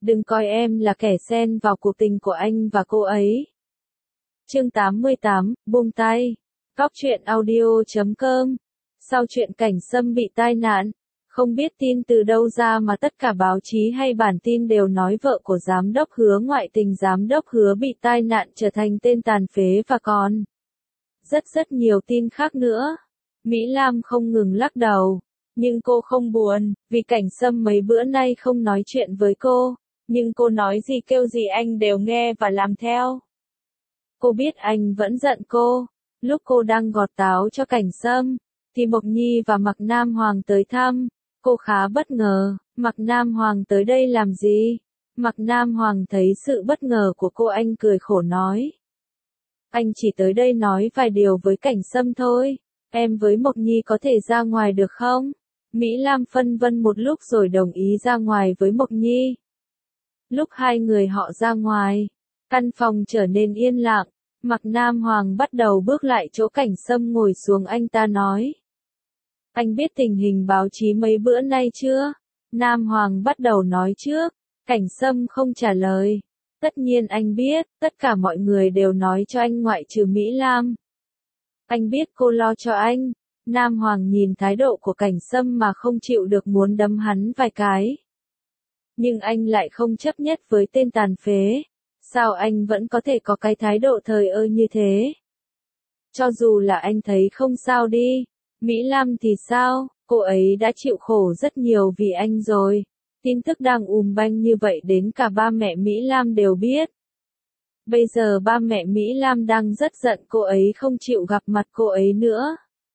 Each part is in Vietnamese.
đừng coi em là kẻ xen vào cuộc tình của anh và cô ấy. Chương 88, buông tay. Góc truyện audio.com. Sau chuyện Cảnh Sâm bị tai nạn, không biết tin từ đâu ra mà tất cả báo chí hay bản tin đều nói vợ của giám đốc Hứa ngoại tình giám đốc Hứa bị tai nạn trở thành tên tàn phế và còn rất nhiều tin khác nữa. Mỹ Lam không ngừng lắc đầu, nhưng cô không buồn, vì Cảnh Sâm mấy bữa nay không nói chuyện với cô, nhưng cô nói gì kêu gì anh đều nghe và làm theo. Cô biết anh vẫn giận cô. Lúc cô đang gọt táo cho Cảnh Sâm, thì Mộc Nhi và Mạc Nam Hoàng tới thăm. Cô khá bất ngờ, Mạc Nam Hoàng tới đây làm gì? Mạc Nam Hoàng thấy sự bất ngờ của cô, anh cười khổ nói. Anh chỉ tới đây nói vài điều với Cảnh Sâm thôi. Em với Mộc Nhi có thể ra ngoài được không? Mỹ Lam phân vân một lúc rồi đồng ý ra ngoài với Mộc Nhi. Lúc hai người họ ra ngoài, căn phòng trở nên yên lặng. Mạc Nam Hoàng bắt đầu bước lại chỗ Cảnh Sâm ngồi xuống, anh ta nói. Anh biết tình hình báo chí mấy bữa nay chưa? Nam Hoàng bắt đầu nói trước. Cảnh Sâm không trả lời. Tất nhiên anh biết, tất cả mọi người đều nói cho anh ngoại trừ Mỹ Lam. Anh biết cô lo cho anh. Nam Hoàng nhìn thái độ của Cảnh Sâm mà không chịu được muốn đấm hắn vài cái. Nhưng anh lại không chấp nhất với tên tàn phế. Sao anh vẫn có thể có cái thái độ thờ ơ như thế? Cho dù là anh thấy không sao đi. Mỹ Lam thì sao? Cô ấy đã chịu khổ rất nhiều vì anh rồi. Tin tức đang banh như vậy đến cả ba mẹ Mỹ Lam đều biết. Bây giờ ba mẹ Mỹ Lam đang rất giận cô ấy không chịu gặp mặt cô ấy nữa.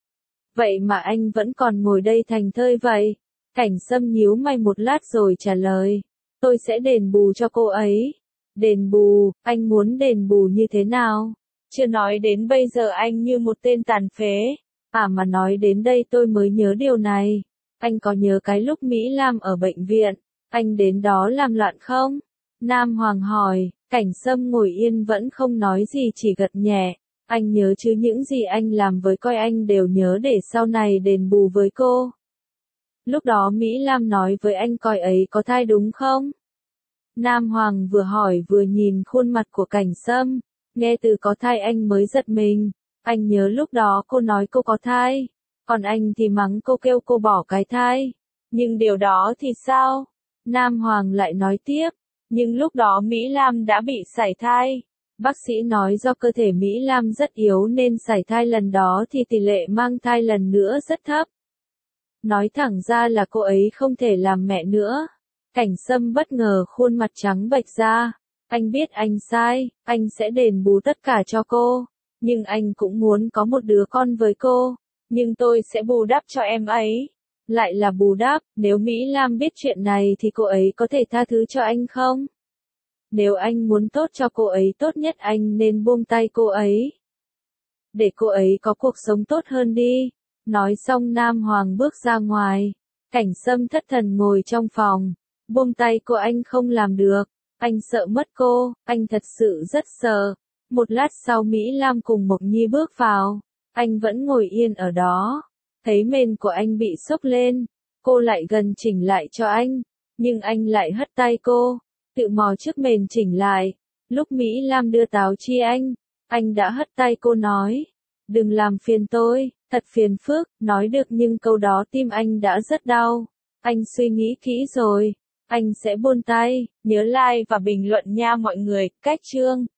Vậy mà anh vẫn còn ngồi đây thành thơi vậy? Cảnh Sâm nhíu mày một lát rồi trả lời. Tôi sẽ đền bù cho cô ấy. Đền bù, anh muốn đền bù như thế nào? Chưa nói đến bây giờ anh như một tên tàn phế. Mà nói đến đây tôi mới nhớ điều này. Anh có nhớ cái lúc Mỹ Lam ở bệnh viện, anh đến đó làm loạn không? Nam Hoàng hỏi. Cảnh Sâm ngồi yên vẫn không nói gì, chỉ gật nhẹ. Anh nhớ chứ, những gì anh làm với coi anh đều nhớ để sau này đền bù với cô. Lúc đó Mỹ Lam nói với anh coi ấy có thai đúng không? Nam Hoàng vừa hỏi vừa nhìn khuôn mặt của Cảnh Sâm. Nghe từ có thai anh mới giật mình. Anh nhớ lúc đó cô nói cô có thai. Còn anh thì mắng cô, kêu cô bỏ cái thai. Nhưng điều đó thì sao? Nam Hoàng lại nói tiếp. Nhưng lúc đó Mỹ Lam đã bị sảy thai. Bác sĩ nói do cơ thể Mỹ Lam rất yếu nên sảy thai lần đó thì tỷ lệ mang thai lần nữa rất thấp. Nói thẳng ra là cô ấy không thể làm mẹ nữa. Cảnh Sâm bất ngờ khuôn mặt trắng bệch ra. Anh biết anh sai, anh sẽ đền bù tất cả cho cô. Nhưng anh cũng muốn có một đứa con với cô. Nhưng tôi sẽ bù đắp cho em ấy. Lại là bù đắp, nếu Mỹ Lam biết chuyện này thì cô ấy có thể tha thứ cho anh không? Nếu anh muốn tốt cho cô ấy, tốt nhất anh nên buông tay cô ấy. Để cô ấy có cuộc sống tốt hơn đi. Nói xong Nam Hoàng bước ra ngoài. Cảnh Sâm thất thần ngồi trong phòng. Buông tay cô anh không làm được. Anh sợ mất cô, anh thật sự rất sợ. Một lát sau Mỹ Lam cùng Mộc Nhi bước vào. Anh vẫn ngồi yên ở đó. Thấy mền của anh bị xốc lên. Cô lại gần chỉnh lại cho anh. Nhưng anh lại hất tay cô. Tự mò chiếc mền chỉnh lại. Lúc Mỹ Lam đưa táo chi anh đã hất tay cô nói. Đừng làm phiền tôi, thật phiền phức. Nói được nhưng câu đó tim anh đã rất đau. Anh suy nghĩ kỹ rồi. Anh sẽ buông tay. Nhớ like và bình luận nha mọi người. Cách chương